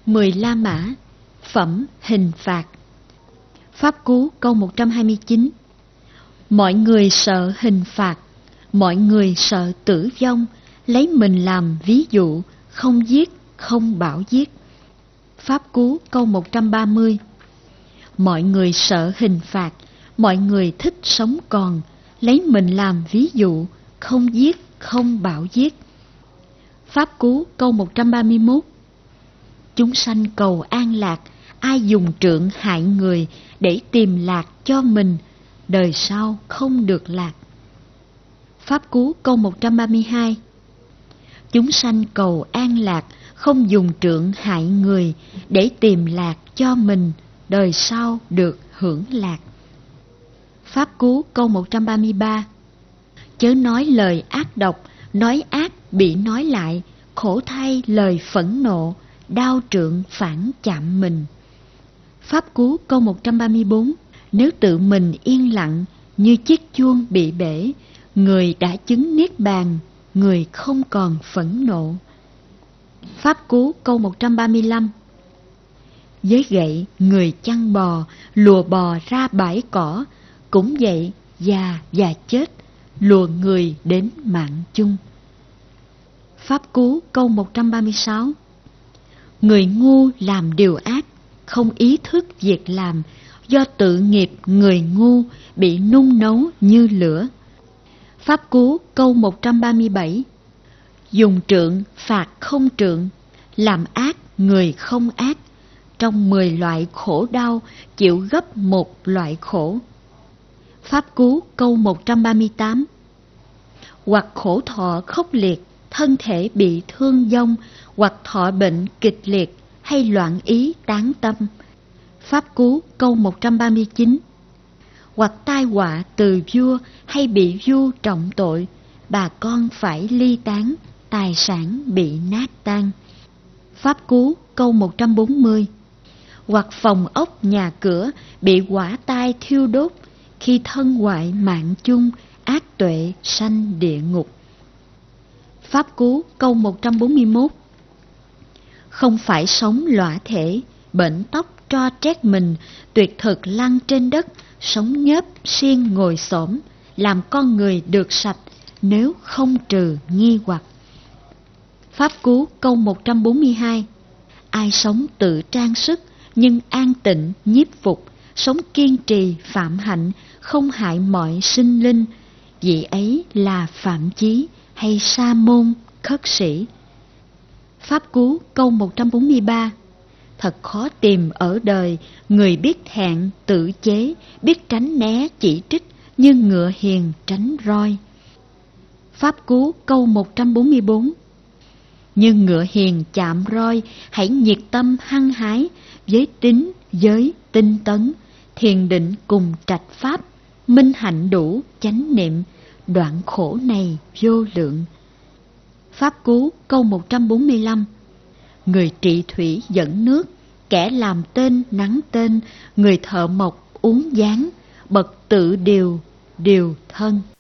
10 La Mã, phẩm hình phạt. Pháp Cú câu 129. Mọi người sợ hình phạt, mọi người sợ tử vong, lấy mình làm ví dụ, không giết, không bảo giết. Pháp Cú câu 130. Mọi người sợ hình phạt, mọi người thích sống còn, lấy mình làm ví dụ, không giết, không bảo giết. Pháp Cú câu 131. Chúng sanh cầu an lạc, ai dùng trượng hại người để tìm lạc cho mình, đời sau không được lạc. Pháp Cú câu 132. Chúng sanh cầu an lạc, không dùng trượng hại người để tìm lạc cho mình, đời sau được hưởng lạc. Pháp Cú câu 133. Chớ nói lời ác độc, nói ác bị nói lại, khổ thay lời phẫn nộ, đao trượng phản chạm mình. Pháp Cú câu 134. Nếu tự mình yên lặng như chiếc chuông bị bể, người đã chứng niết bàn, người không còn phẫn nộ. Pháp Cú câu 135. Với gậy người chăn bò, lùa bò ra bãi cỏ, cũng vậy già và chết, lùa người đến mạng chung. Pháp Cú câu 136. Người ngu làm điều ác, không ý thức việc làm, do tự nghiệp người ngu bị nung nấu như lửa. Pháp Cú câu 137. Dùng trượng phạt không trượng, làm ác người không ác, trong 10 loại khổ đau chịu gấp một loại khổ. Pháp Cú câu 138. Hoặc khổ thọ khốc liệt, thân thể bị thương vong, hoặc thọ bệnh kịch liệt, hay loạn ý tán tâm. Pháp Cú câu 139. Hoặc tai họa từ vua, hay bị vua trọng tội, bà con phải ly tán, tài sản bị nát tan. Pháp Cú câu 140. Hoặc phòng ốc nhà cửa bị hỏa tai thiêu đốt, khi thân hoại mạng chung, ác tuệ sanh địa ngục. Pháp Cú câu 141. Không phải sống lõa thể, bệnh tóc tro trét mình, tuyệt thực lăn trên đất, sống nhớp xiên ngồi xổm, làm con người được sạch nếu không trừ nghi hoặc. Pháp Cú câu 142. Ai sống tự trang sức, nhưng an tịnh nhiếp phục, sống kiên trì phạm hạnh, không hại mọi sinh linh, vị ấy là Phạm Chí hay Sa môn khất sĩ. Pháp Cú câu 143. Thật khó tìm ở đời người biết hẹn tự chế, biết tránh né chỉ trích như ngựa hiền tránh roi. Pháp Cú câu 144. Như ngựa hiền chạm roi, hãy nhiệt tâm hăng hái, với tín giới tinh tấn, thiền định cùng trạch pháp, minh hạnh đủ chánh niệm, đoạn khổ này vô lượng. Pháp Cú câu 145. Người trị thủy dẫn nước, kẻ làm tên nắng tên, người thợ mộc uống gián, bậc tự điều, điều thân.